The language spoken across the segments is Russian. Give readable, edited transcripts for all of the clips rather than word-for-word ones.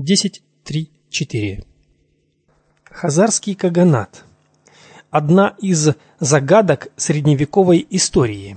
10.3.4. Хазарский каганат. Одна из загадок средневековой истории.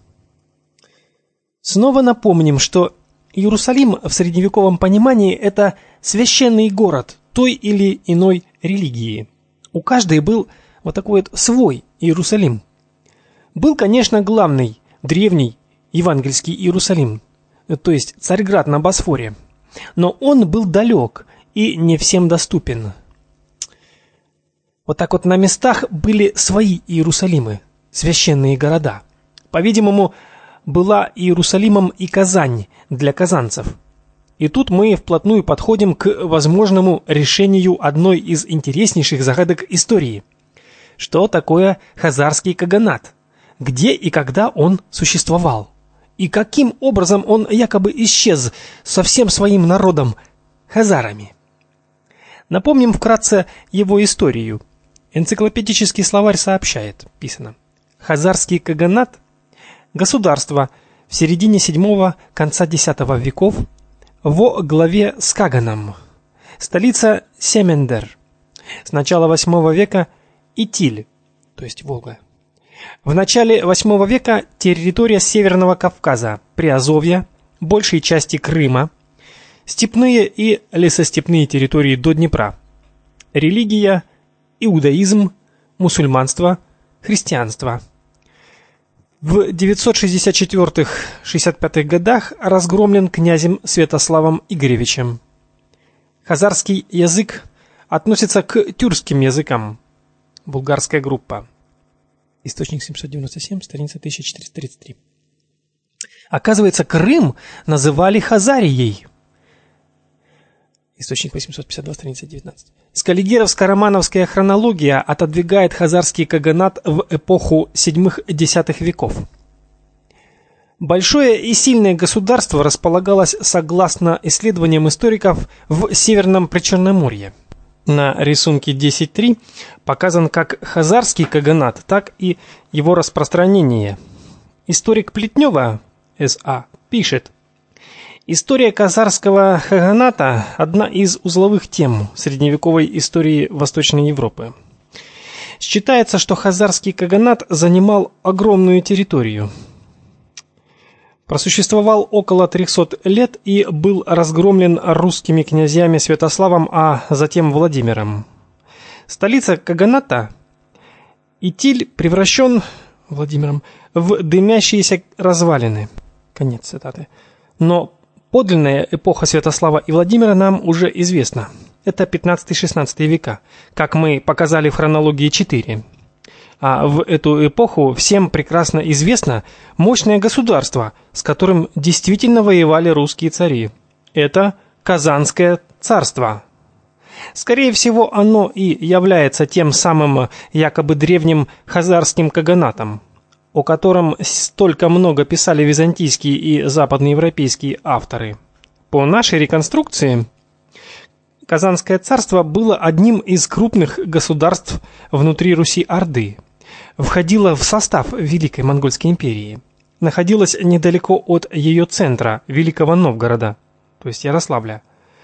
Снова напомним, что Иерусалим в средневековом понимании – это священный город той или иной религии. У каждой был вот такой вот свой Иерусалим. Был, конечно, главный, древний евангельский Иерусалим, то есть Царьград на Босфоре. Но он был далек и не всем доступен. Вот так вот на местах были свои Иерусалимы, священные города. По-видимому, была Иерусалимом и Казань для казанцев. И тут мы вплотную подходим к возможному решению одной из интереснейших загадок истории. Что такое хазарский каганат? Где и когда он существовал? И каким образом он якобы исчез со всем своим народом, хазарами? Напомним вкратце его историю. Энциклопедический словарь сообщает, писано: хазарский каганат – государство в середине 7-го, конца X веков во главе с Каганом. Столица Семендер. С начала 8 века Итиль, то есть Волга. В начале 8 века территория Северного Кавказа, Приазовья, большей части Крыма, степные и лесостепные территории до Днепра. Религия – иудаизм, мусульманство, христианство. В 964-65 годах разгромлен князем Святославом Игоревичем. Хазарский язык относится к тюркским языкам. Булгарская группа. Источник 797, страница 1433. Оказывается, Крым называли Хазарией. Источник 852, страница 19. Скаллигеровско-романовская хронология отодвигает хазарский каганат в эпоху 7-10 веков. Большое и сильное государство располагалось, согласно исследованиям историков, в Северном Причерноморье. На рисунке 10.3 показан как хазарский каганат, так и его распространение. Историк Плетнева, С.А., пишет: история хазарского каганата – одна из узловых тем средневековой истории Восточной Европы. Считается, что хазарский каганат занимал огромную территорию. Просуществовал около 300 лет и был разгромлен русскими князьями Святославом, а затем Владимиром. Столица каганата Итиль превращен Владимиром в дымящиеся развалины. Конец цитаты. Но подлинная эпоха Святослава и Владимира нам уже известна. Это 15-16 века, как мы показали в хронологии 4. А в эту эпоху всем прекрасно известно мощное государство, с которым действительно воевали русские цари. Это Казанское царство. Скорее всего, оно и является тем самым якобы древним хазарским каганатом, о котором столько много писали византийские и западноевропейские авторы. По нашей реконструкции, Казанское царство было одним из крупных государств внутри Руси-Орды, входило в состав Великой Монгольской империи, находилось недалеко от ее центра, Великого Новгорода, то есть Ярославля,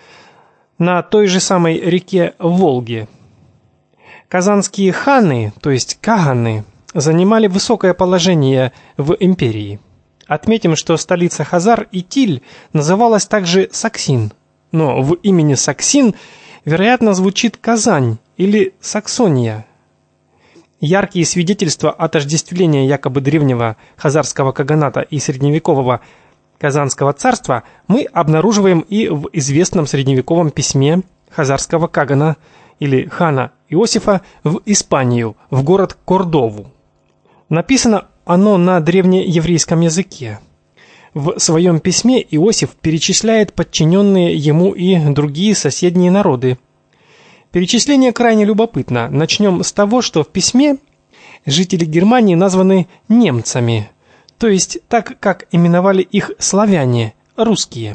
на той же самой реке Волге. Казанские ханы, то есть каганы, занимали высокое положение в империи. Отметим, что столица Хазар, Итиль, называлась также Саксин, но в имени Саксин, вероятно, звучит Казань или Саксония. Яркие свидетельства отождествления якобы древнего хазарского каганата и средневекового Казанского царства мы обнаруживаем и в известном средневековом письме хазарского кагана или хана Иосифа в Испанию, в город Кордову. Написано оно на древнееврейском языке. В своем письме Иосиф перечисляет подчиненные ему и другие соседние народы. Перечисление крайне любопытно. Начнем с того, что в письме жители Германии названы немцами, то есть так, как именовали их славяне, русские.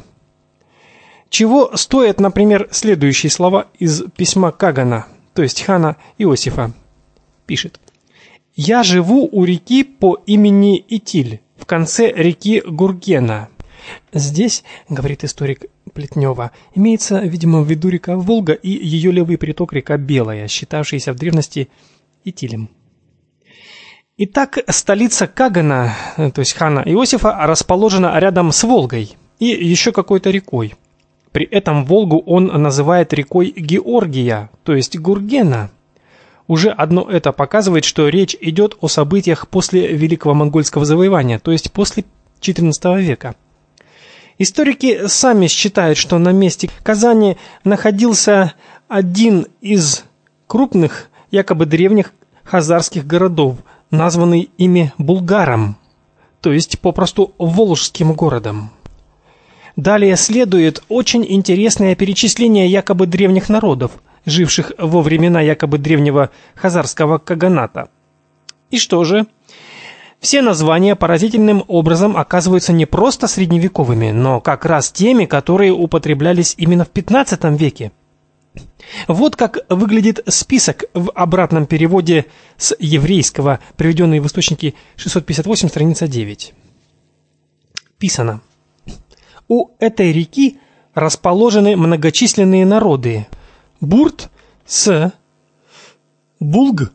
Чего стоят, например, следующие слова из письма Кагана, то есть хана Иосифа. Пишет: «Я живу у реки по имени Итиль, в конце реки Гургена. Здесь, говорит историк Плетнева, имеется, видимо, в виду река Волга и ее левый приток река Белая, считавшаяся в древности Итилем. Итак, столица Кагана, то есть хана Иосифа, расположена рядом с Волгой и еще какой-то рекой. При этом Волгу он называет рекой Георгия, то есть Гургена. Уже одно это показывает, что речь идет о событиях после Великого монгольского завоевания, то есть после XIV века. Историки сами считают, что на месте Казани находился один из крупных, якобы древних хазарских городов, названный ими Булгаром, то есть попросту Волжским городом. Далее следует очень интересное перечисление якобы древних народов, живших во времена якобы древнего хазарского каганата. И что же? Все названия поразительным образом оказываются не просто средневековыми, но как раз теми, которые употреблялись именно в XV веке. Вот как выглядит список в обратном переводе с еврейского, приведенный в источнике 658, страница 9. Писано: у этой реки расположены многочисленные народы: Бурт с, Булгр,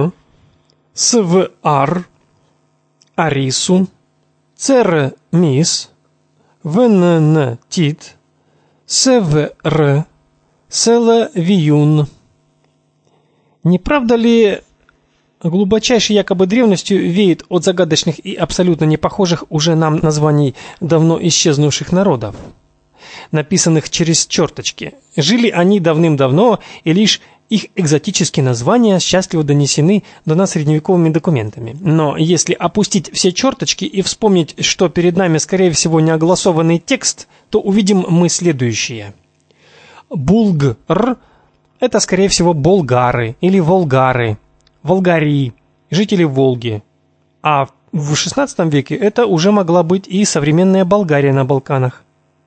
Свар, Арису, Цермис, Веннтит, Севр, Селавиюн. Не правда ли глубочайшей якобы древностью веет от загадочных и абсолютно не похожих уже нам названий давно исчезнувших народов, написанных через черточки? Жили они давным-давно, и лишь их экзотические названия счастливо донесены до нас средневековыми документами. Но если опустить все черточки и вспомнить, что перед нами, скорее всего, неогласованный текст, то увидим мы следующее. Булгр – это, скорее всего, болгары или волгары, волгари, жители Волги. А в XVI веке это уже могла быть и современная Болгария на Балканах.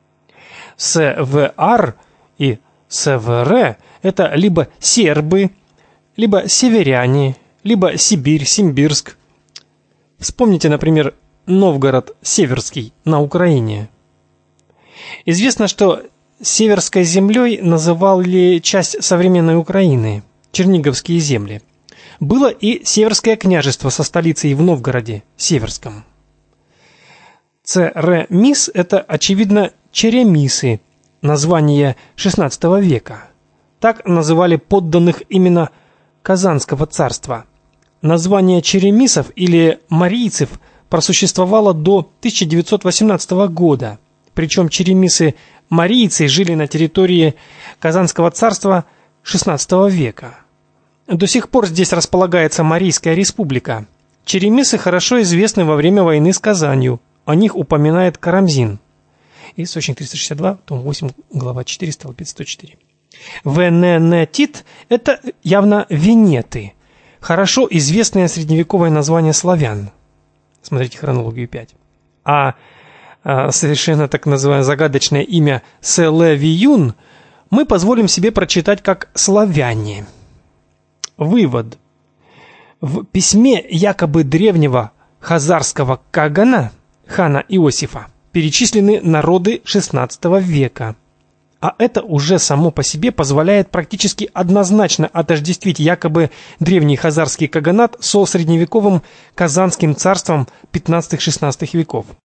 Свар и Севр – это либо сербы, либо северяне, либо Сибирь, Симбирск. Вспомните, например, Новгород Северский на Украине. Известно, что Северской землей называли часть современной Украины, Черниговские земли. Было и Северское княжество со столицей в Новгороде, Северском. Церемис – это, очевидно, черемисы, название XVI века. Так называли подданных именно Казанского царства. Название черемисов или марийцев просуществовало до 1918 года. Причем черемисы-марийцы жили на территории Казанского царства XVI века. До сих пор здесь располагается Марийская республика. Черемисы хорошо известны во время войны с Казанью. О них упоминает Карамзин. Источник 362, том 8, глава 4, столбец 104. Веннтит – это явно венеты, хорошо известное средневековое название славян. Смотрите хронологию 5. А совершенно так называемое загадочное имя Селавиюн мы позволим себе прочитать как славяне. Вывод. В письме якобы древнего хазарского кагана, хана Иосифа, перечислены народы XVI века. А это уже само по себе позволяет практически однозначно отождествить якобы древний хазарский каганат со средневековым Казанским царством XV-XVI веков.